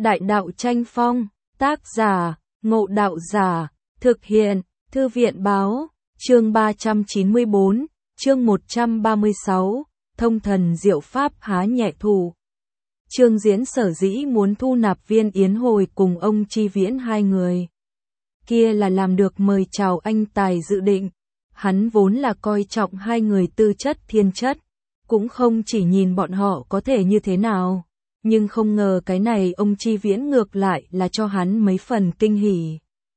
Đại đạo tranh phong, tác giả, Ngộ Đạo Giả, thực hiện, Thư viện báo, chương 394, chương 136, thông thần diệu pháp há nhẹ thù. Trương Diễn sở dĩ muốn thu nạp Viên Yến Hồi cùng ông Chi Viễn hai người kia là làm được mời chào anh tài dự định. Hắn vốn là coi trọng hai người tư chất thiên chất, cũng không chỉ nhìn bọn họ có thể như thế nào, nhưng không ngờ cái này ông Chi Viễn ngược lại là cho hắn mấy phần kinh hỉ.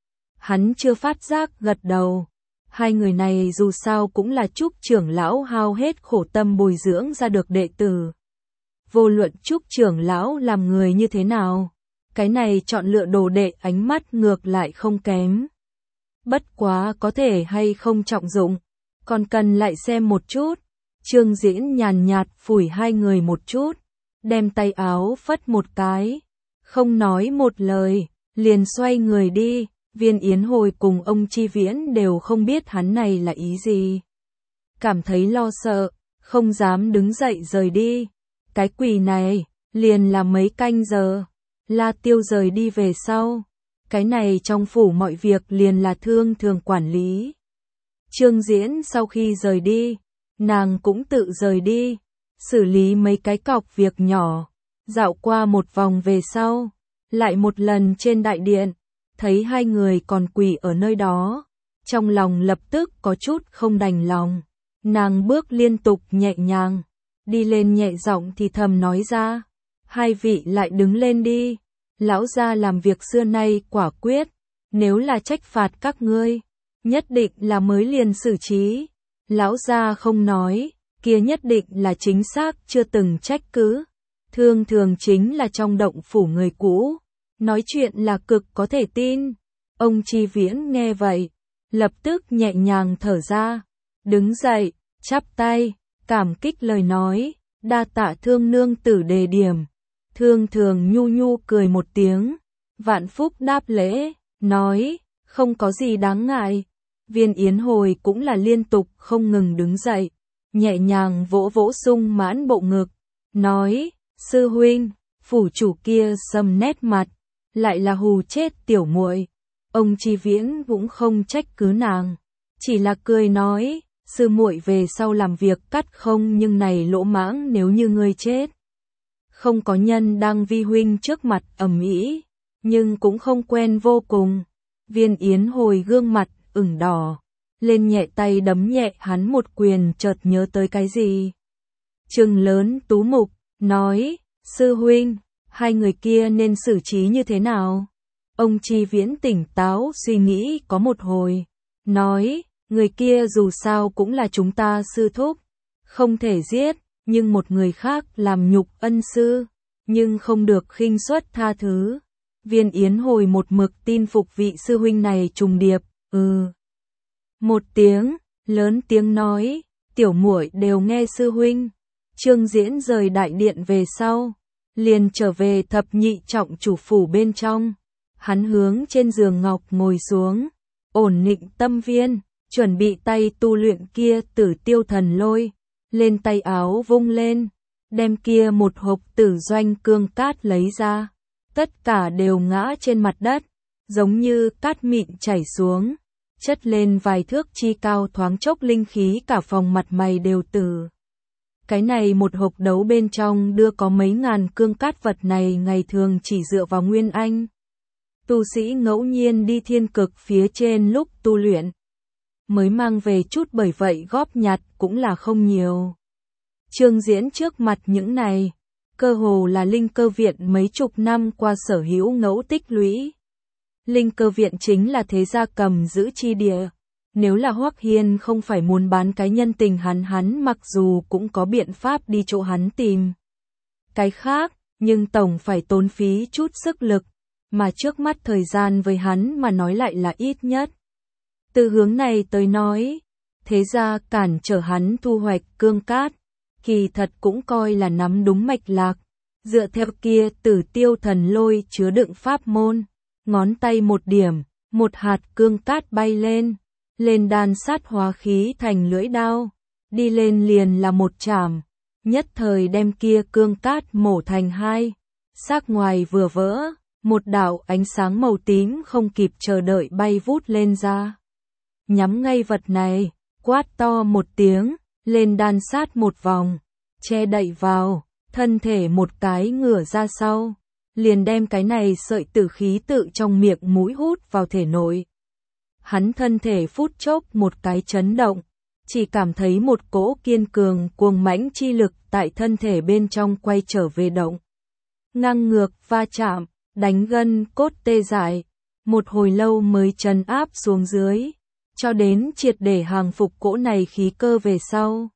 Hắn chưa phát giác gật đầu. Hai người này dù sao cũng là Trúc trưởng lão hao hết khổ tâm bồi dưỡng ra được đệ tử. Vô luận Trúc trưởng lão làm người như thế nào, cái này chọn lựa đồ đệ ánh mắt ngược lại không kém. Bất quá có thể hay không trọng dụng, còn cần lại xem một chút. Trương Diễn nhàn nhạt phủi hai người một chút, đem tay áo phất một cái, không nói một lời, liền xoay người đi. Viên Yến Hồi cùng ông Chi Viễn đều không biết hắn này là ý gì. Cảm thấy lo sợ, không dám đứng dậy rời đi. Cái quỷ này, liền là mấy canh giờ. La Tiêu rời đi về sau. Cái này trong phủ mọi việc liền là Thương Thường quản lý. Trương Diễn sau khi rời đi, nàng cũng tự rời đi, xử lý mấy cái cọc việc nhỏ. Dạo qua một vòng về sau, lại một lần trên đại điện, thấy hai người còn quỳ ở nơi đó, trong lòng lập tức có chút không đành lòng. Nàng bước liên tục nhẹ nhàng, đi lên nhẹ giọng thì thầm nói ra, hai vị lại đứng lên đi, lão gia làm việc xưa nay quả quyết, nếu là trách phạt các ngươi, nhất định là mới liền xử trí. Lão gia không nói, kia nhất định là chính xác chưa từng trách cứ. Thương Thường chính là trong động phủ người cũ, nói chuyện là cực có thể tin. Ông Chi Viễn nghe vậy, lập tức nhẹ nhàng thở ra, đứng dậy, chắp tay, cảm kích lời nói, đa tạ Thương nương tử đề điểm. Thương Thường nhu nhu cười một tiếng, vạn phúc đáp lễ, nói, không có gì đáng ngại. Viên Yến Hồi cũng là liên tục không ngừng đứng dậy, nhẹ nhàng vỗ vỗ sung mãn bộ ngực, nói, sư huynh, phủ chủ kia sầm nét mặt, lại là hù chết tiểu muội. Ông Chi Viễn cũng không trách cứ nàng, chỉ là cười nói, sư muội về sau làm việc cắt không, nhưng này lỗ mãng nếu như ngươi chết, không có nhân đang vi huynh trước mặt ầm ĩ, nhưng cũng không quen vô cùng. Viên Yến Hồi gương mặt ửng đỏ, lên nhẹ tay đấm nhẹ hắn một quyền, chợt nhớ tới cái gì, trừng lớn tú mục, nói, sư huynh, hai người kia nên xử trí như thế nào? Ông Chi Viễn tỉnh táo suy nghĩ có một hồi, nói, người kia dù sao cũng là chúng ta sư thúc, không thể giết, nhưng một người khác làm nhục ân sư, nhưng không được khinh suất tha thứ. Viên Yến Hồi một mực tin phục vị sư huynh này trùng điệp, một tiếng, lớn tiếng nói, tiểu muội đều nghe sư huynh. Trương Diễn rời đại điện về sau, liền trở về thập nhị trọng chủ phủ bên trong. Hắn hướng trên giường ngọc ngồi xuống, ổn định tâm viên, chuẩn bị tay tu luyện kia Tử Tiêu Thần Lôi, lên tay áo vung lên, đem kia một hộp tử doanh cương cát lấy ra. Tất cả đều ngã trên mặt đất, giống như cát mịn chảy xuống, chất lên vài thước chi cao, thoáng chốc linh khí cả phòng mặt mày đều tử. Cái này một hộp đấu bên trong đưa có mấy ngàn cương cát, vật này ngày thường chỉ dựa vào nguyên anh tu sĩ ngẫu nhiên đi thiên cực phía trên lúc tu luyện mới mang về chút, bởi vậy góp nhặt cũng là không nhiều. Trương Diễn trước mặt những này, cơ hồ là linh cơ viện mấy chục năm qua sở hữu ngẫu tích lũy. Linh cơ viện chính là thế gia cầm giữ chi địa. Nếu là Hoắc Hiên không phải muốn bán cái nhân tình hắn mặc dù cũng có biện pháp đi chỗ hắn tìm cái khác, nhưng tổng phải tốn phí chút sức lực, mà trước mắt thời gian với hắn mà nói lại là ít nhất. Từ hướng này tới nói, thế gia cản trở hắn thu hoạch cương cát, kỳ thật cũng coi là nắm đúng mạch lạc. Dựa theo kia Tử Tiêu Thần Lôi chứa đựng pháp môn, ngón tay một điểm, một hạt cương cát bay lên, lên đan sát hóa khí thành lưỡi đao, đi lên liền là một chảm, nhất thời đem kia cương cát mổ thành hai, xác ngoài vừa vỡ, một đạo ánh sáng màu tím không kịp chờ đợi bay vút lên ra. Nhắm ngay vật này, quát to một tiếng, lên đan sát một vòng, che đậy vào, thân thể một cái ngửa ra sau, liền đem cái này sợi tử khí tự trong miệng mũi hút vào thể nội. Hắn thân thể phút chốc một cái chấn động, chỉ cảm thấy một cỗ kiên cường cuồng mãnh chi lực tại thân thể bên trong quay trở về động. Ngang ngược va chạm, đánh gân cốt tê dại, một hồi lâu mới trấn áp xuống dưới, cho đến triệt để hàng phục cỗ này khí cơ về sau.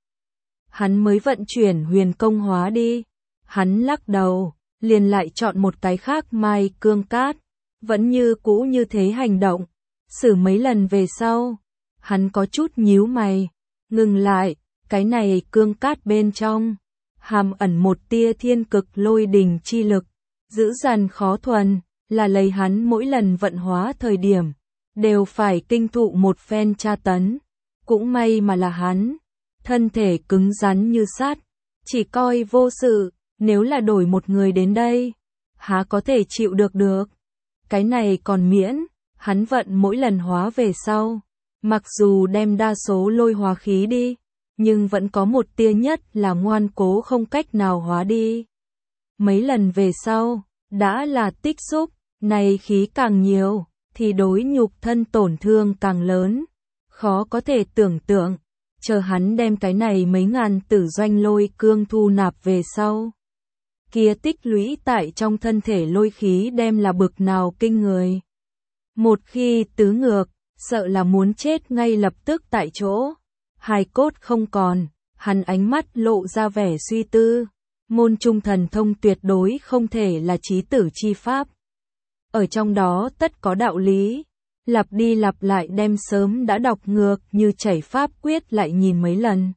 Hắn mới vận chuyển huyền công hóa đi, hắn lắc đầu, liền lại chọn một cái khác mai cương cát, vẫn như cũ như thế hành động, xử mấy lần về sau, hắn có chút nhíu mày, ngừng lại, cái này cương cát bên trong, hàm ẩn một tia thiên cực lôi đình chi lực, dữ dằn khó thuần, là lấy hắn mỗi lần vận hóa thời điểm, đều phải kinh thụ một phen tra tấn, cũng may mà là hắn, thân thể cứng rắn như sắt, chỉ coi vô sự, nếu là đổi một người đến đây, há có thể chịu được. Cái này còn miễn, hắn vận mỗi lần hóa về sau, mặc dù đem đa số lôi hóa khí đi, nhưng vẫn có một tia nhất là ngoan cố không cách nào hóa đi. Mấy lần về sau, đã là tích xúc, này khí càng nhiều, thì đối nhục thân tổn thương càng lớn, khó có thể tưởng tượng, chờ hắn đem cái này mấy ngàn tử doanh lôi cương thu nạp về sau. Kia tích lũy tại trong thân thể lôi khí đem là bực nào kinh người. Một khi tứ ngược, sợ là muốn chết ngay lập tức tại chỗ. Hài cốt không còn, hắn ánh mắt lộ ra vẻ suy tư. Môn trung thần thông tuyệt đối không thể là chí tử chi pháp. Ở trong đó tất có đạo lý. Lặp đi lặp lại đem sớm đã đọc ngược như chảy pháp quyết lại nhìn mấy lần.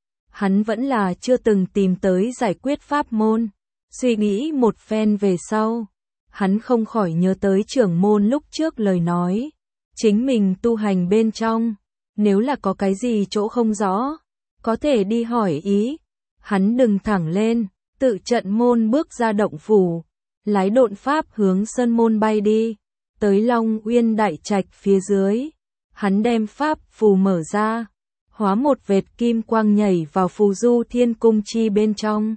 Hắn vẫn là chưa từng tìm tới giải quyết pháp môn. Suy nghĩ một phen về sau, hắn không khỏi nhớ tới trưởng môn lúc trước lời nói. Chính mình tu hành bên trong, nếu là có cái gì chỗ không rõ, có thể đi hỏi ý. Hắn đừng thẳng lên, tự trận môn bước ra động phủ, lái độn pháp hướng sơn môn bay đi, tới Long Uyên đại trạch phía dưới. Hắn đem pháp phù mở ra, hóa một vệt kim quang nhảy vào phù du thiên cung chi bên trong.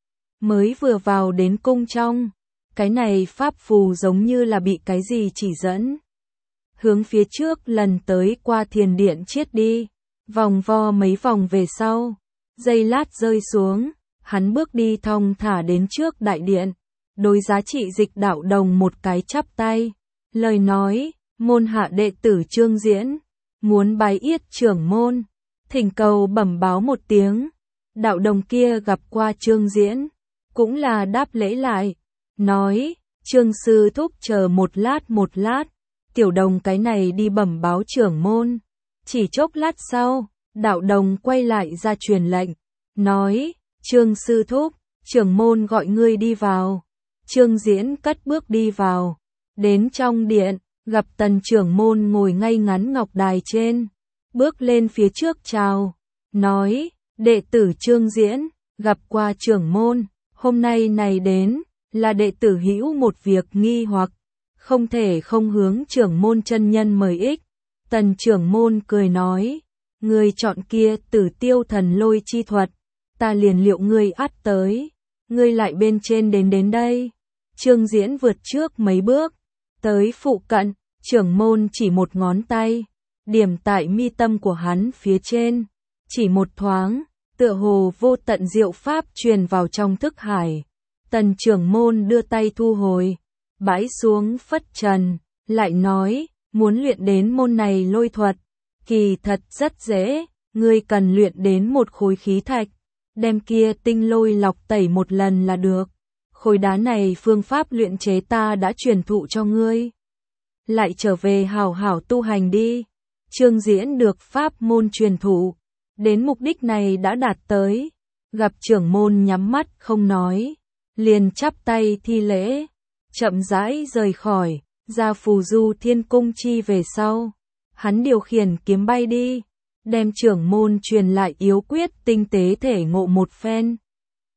Mới vừa vào đến cung trong, cái này pháp phù giống như là bị cái gì chỉ dẫn. Hướng phía trước lần tới qua thiền điện chiết đi, vòng vo mấy vòng về sau, giây lát rơi xuống, hắn bước đi thong thả đến trước đại điện, đối giá trị dịch đạo đồng một cái chắp tay, lời nói, môn hạ đệ tử Trương Diễn, muốn bái yết trưởng môn, thỉnh cầu bẩm báo một tiếng. Đạo đồng kia gặp qua Trương Diễn, cũng là đáp lễ lại, nói, Trương sư thúc chờ một lát, tiểu đồng cái này đi bẩm báo trưởng môn. Chỉ chốc lát sau, đạo đồng quay lại ra truyền lệnh, nói, Trương sư thúc, trưởng môn gọi ngươi đi vào. Trương Diễn cất bước đi vào, đến trong điện, gặp tần trưởng môn ngồi ngay ngắn ngọc đài trên, bước lên phía trước chào, nói, đệ tử Trương Diễn, gặp qua trưởng môn, hôm nay này đến, là đệ tử hữu một việc nghi hoặc, không thể không hướng trưởng môn chân nhân mời ích. Tần trưởng môn cười nói, ngươi chọn kia Tử Tiêu thần lôi chi thuật, ta liền liệu ngươi ắt tới, ngươi lại bên trên đến đây. Trương Diễn vượt trước mấy bước, tới phụ cận, trưởng môn chỉ một ngón tay, điểm tại mi tâm của hắn phía trên, chỉ một thoáng, tựa hồ vô tận diệu pháp truyền vào trong thức hải. Tần trưởng môn đưa tay thu hồi, bãi xuống phất trần, lại nói, muốn luyện đến môn này lôi thuật, kỳ thật rất dễ, ngươi cần luyện đến một khối khí thạch, đem kia tinh lôi lọc tẩy một lần là được. Khối đá này phương pháp luyện chế ta đã truyền thụ cho ngươi. Lại trở về hảo hảo tu hành đi. Trương Diễn được pháp môn truyền thụ, đến mục đích này đã đạt tới. Gặp trưởng môn nhắm mắt không nói, liền chắp tay thi lễ, chậm rãi rời khỏi, ra phù du thiên cung chi về sau. Hắn điều khiển kiếm bay đi, đem trưởng môn truyền lại yếu quyết tinh tế thể ngộ một phen.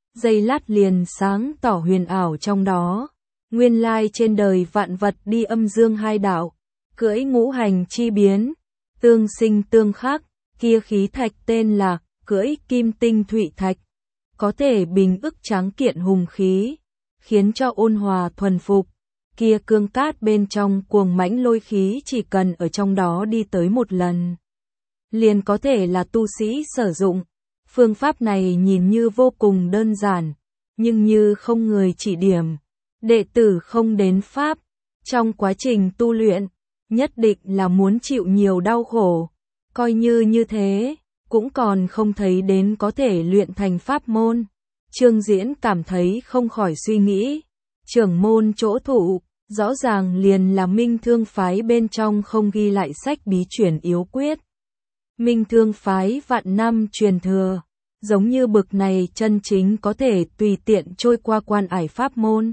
giây lát liền sáng tỏ huyền ảo trong đó. Nguyên lai trên đời vạn vật đi âm dương hai đạo, cưỡi ngũ hành chi biến, tương sinh tương khắc, kia khí thạch tên là cưỡi kim tinh thủy thạch, có thể bình ức tráng kiện hùng khí, khiến cho ôn hòa thuần phục. Kia cương cát bên trong cuồng mãnh lôi khí chỉ cần ở trong đó đi tới một lần, liền có thể là tu sĩ sử dụng. Phương pháp này nhìn như vô cùng đơn giản, nhưng như không người chỉ điểm, đệ tử không đến pháp, trong quá trình tu luyện, nhất định là muốn chịu nhiều đau khổ. Coi như thế, cũng còn không thấy đến có thể luyện thành pháp môn. Trương Diễn cảm thấy không khỏi suy nghĩ, trưởng môn chỗ thụ, rõ ràng liền là Minh Thương phái bên trong không ghi lại sách bí truyền yếu quyết. Minh Thương phái vạn năm truyền thừa, giống như bực này chân chính có thể tùy tiện trôi qua quan ải pháp môn.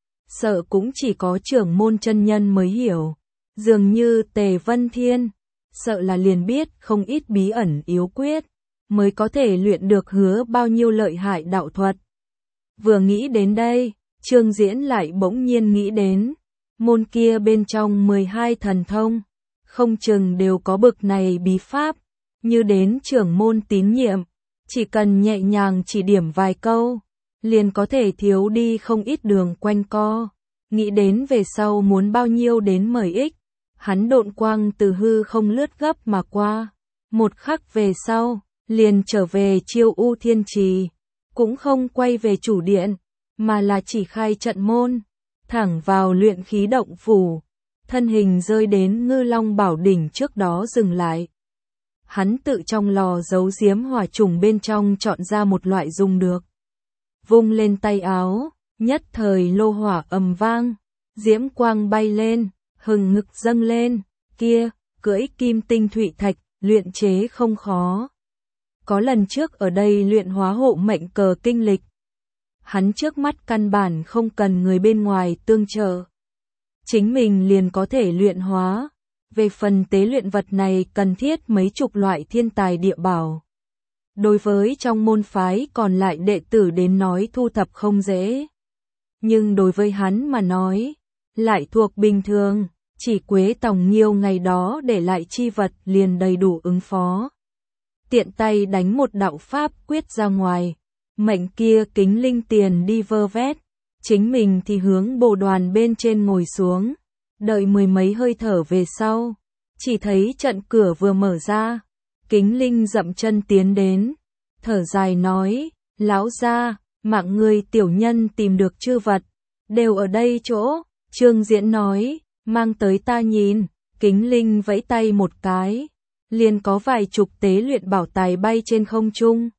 Sợ cũng chỉ có trưởng môn chân nhân mới hiểu, dường như Tề Vân Thiên, sợ là liền biết không ít bí ẩn yếu quyết, mới có thể luyện được hứa bao nhiêu lợi hại đạo thuật. Vừa nghĩ đến đây, Trương Diễn lại bỗng nhiên nghĩ đến, môn kia bên trong 12 thần thông, không chừng đều có bực này bí pháp, như đến trưởng môn tín nhiệm, chỉ cần nhẹ nhàng chỉ điểm vài câu, liền có thể thiếu đi không ít đường quanh co. Nghĩ đến về sau muốn bao nhiêu đến mời ích, hắn độn quang từ hư không lướt gấp mà qua, một khắc về sau, liền trở về Chiêu U Thiên Trì, cũng không quay về chủ điện, mà là chỉ khai trận môn, thẳng vào luyện khí động phủ, thân hình rơi đến Ngư Long Bảo đỉnh trước đó dừng lại. Hắn tự trong lò giấu giếm hỏa trùng bên trong chọn ra một loại dùng được. Vung lên tay áo, nhất thời lô hỏa ầm vang, diễm quang bay lên, hừng ngực dâng lên, kia, cưỡi kim tinh thủy thạch, luyện chế không khó. Có lần trước ở đây luyện hóa hộ mệnh cờ kinh lịch. Hắn trước mắt căn bản không cần người bên ngoài tương trợ. Chính mình liền có thể luyện hóa. Về phần tế luyện vật này cần thiết mấy chục loại thiên tài địa bảo. Đối với trong môn phái còn lại đệ tử đến nói thu thập không dễ. Nhưng đối với hắn mà nói, lại thuộc bình thường, chỉ Quế Tòng Nghiêu ngày đó để lại chi vật liền đầy đủ ứng phó. Tiện tay đánh một đạo pháp quyết ra ngoài, mệnh kia kính linh tiền đi vơ vét, chính mình thì hướng bồ đoàn bên trên ngồi xuống, đợi mười mấy hơi thở về sau, chỉ thấy trận cửa vừa mở ra, kính linh dậm chân tiến đến, thở dài nói, lão gia, mạng người tiểu nhân tìm được chư vật, đều ở đây chỗ. Trương Diễn nói, mang tới ta nhìn, kính linh vẫy tay một cái, liền có vài chục tế luyện bảo tài bay trên không trung.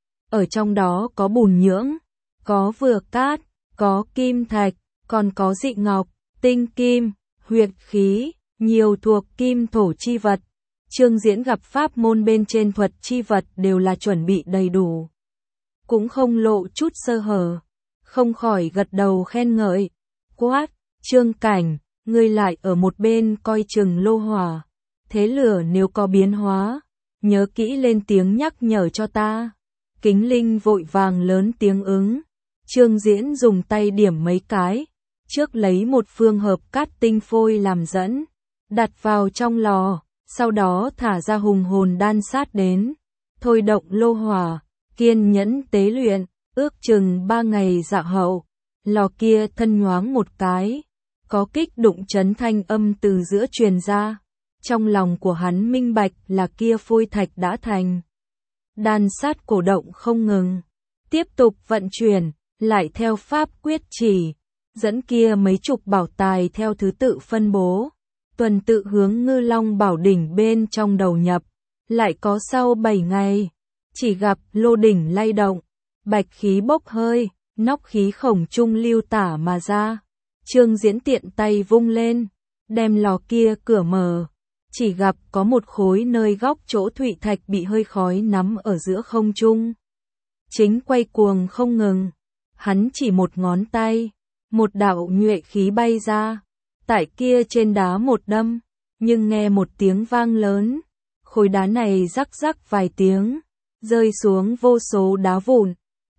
Ở trong đó có bùn nhưỡng, có vừa cát, có kim thạch, còn có dị ngọc, tinh kim, huyệt khí, nhiều thuộc kim thổ chi vật. Trương Diễn gặp pháp môn bên trên thuật chi vật đều là chuẩn bị đầy đủ, cũng không lộ chút sơ hở, không khỏi gật đầu khen ngợi. Quát, Trương Cảnh, ngươi lại ở một bên coi chừng lô hỏa, thế lửa nếu có biến hóa, nhớ kỹ lên tiếng nhắc nhở cho ta. Kính linh vội vàng lớn tiếng ứng. Trương Diễn dùng tay điểm mấy cái, trước lấy một phương hợp cát tinh phôi làm dẫn, đặt vào trong lò, sau đó thả ra hùng hồn đan sát đến, thôi động lô hỏa, kiên nhẫn tế luyện, ước chừng 3 ngày dạ hậu, lò kia thân nhoáng một cái, có kích đụng chấn thanh âm từ giữa truyền ra, trong lòng của hắn minh bạch là kia phôi thạch đã thành. Đan sát cổ động không ngừng, tiếp tục vận chuyển, lại theo pháp quyết chỉ, dẫn kia mấy chục bảo tài theo thứ tự phân bố, tuần tự hướng Ngư Long Bảo đỉnh bên trong đầu nhập, lại có sau 7 ngày, chỉ gặp lô đỉnh lay động, bạch khí bốc hơi, nóc khí khổng trung lưu tả mà ra. Trương Diễn tiện tay vung lên, đem lò kia cửa mở, chỉ gặp có một khối nơi góc chỗ thủy thạch bị hơi khói nắm ở giữa không trung. Chính quay cuồng không ngừng, hắn chỉ một ngón tay, một đạo nhuệ khí bay ra, tại kia trên đá một đâm, nhưng nghe một tiếng vang lớn, khối đá này rắc rắc vài tiếng, rơi xuống vô số đá vụn,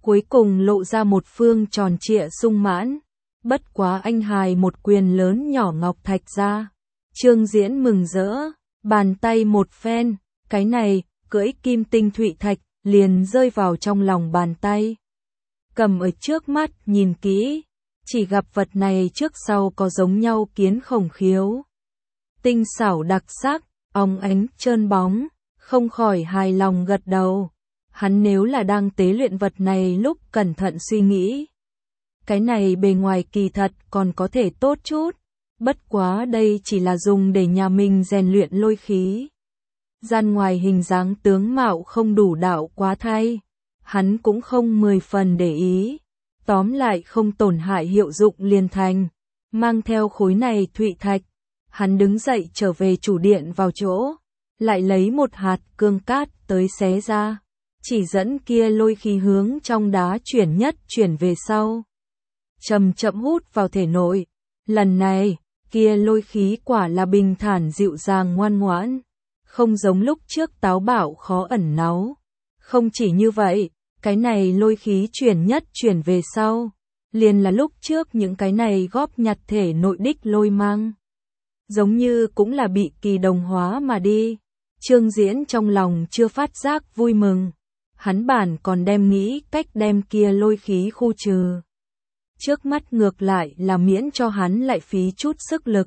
cuối cùng lộ ra một phương tròn trịa sung mãn. Bất quá anh hài một quyền lớn nhỏ ngọc thạch ra. Trương Diễn mừng rỡ, bàn tay một phen, cái này, cưỡi kim tinh thụy thạch, liền rơi vào trong lòng bàn tay. Cầm ở trước mắt nhìn kỹ, chỉ gặp vật này trước sau có giống nhau kiến khổng khiếu. Tinh xảo đặc sắc, óng ánh trơn bóng, không khỏi hài lòng gật đầu. Hắn nếu là đang tế luyện vật này lúc cẩn thận suy nghĩ. Cái này bề ngoài kỳ thật còn có thể tốt chút, bất quá đây chỉ là dùng để nhà mình rèn luyện lôi khí. Gian ngoài hình dáng tướng mạo không đủ đạo quá thay, hắn cũng không 10 phần để ý. Tóm lại không tổn hại hiệu dụng liền thành. Mang theo khối này thụy thạch, hắn đứng dậy trở về chủ điện vào chỗ, lại lấy một hạt cương cát tới xé ra, chỉ dẫn kia lôi khí hướng trong đá chuyển nhất chuyển về sau. Chậm chậm hút vào thể nội, lần này, kia lôi khí quả là bình thản dịu dàng ngoan ngoãn, không giống lúc trước táo bạo khó ẩn náu. Không chỉ như vậy, cái này lôi khí chuyển nhất chuyển về sau, liền là lúc trước những cái này góp nhặt thể nội đích lôi mang. Giống như cũng là bị kỳ đồng hóa mà đi. Trương Diễn trong lòng chưa phát giác vui mừng, hắn bản còn đem nghĩ cách đem kia lôi khí khu trừ. Trước mắt ngược lại là miễn cho hắn lại phí chút sức lực.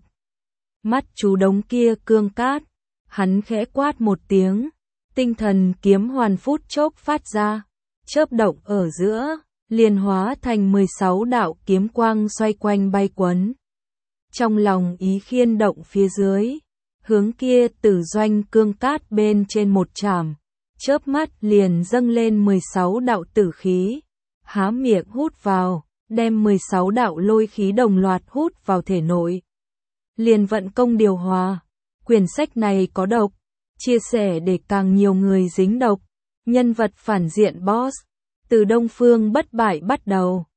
Mắt chú đống kia cương cát, hắn khẽ quát một tiếng, tinh thần kiếm hoàn phút chốc phát ra, chớp động ở giữa, liền hóa thành 16 đạo kiếm quang xoay quanh bay quấn. Trong lòng ý khiên động phía dưới, hướng kia tử doanh cương cát bên trên một chảm, chớp mắt liền dâng lên 16 đạo tử khí, há miệng hút vào, đem 16 đạo lôi khí đồng loạt hút vào thể nội. Liền vận công điều hòa, quyển sách này có độc, chia sẻ để càng nhiều người dính độc. Nhân vật phản diện boss, từ Đông Phương Bất Bại bắt đầu.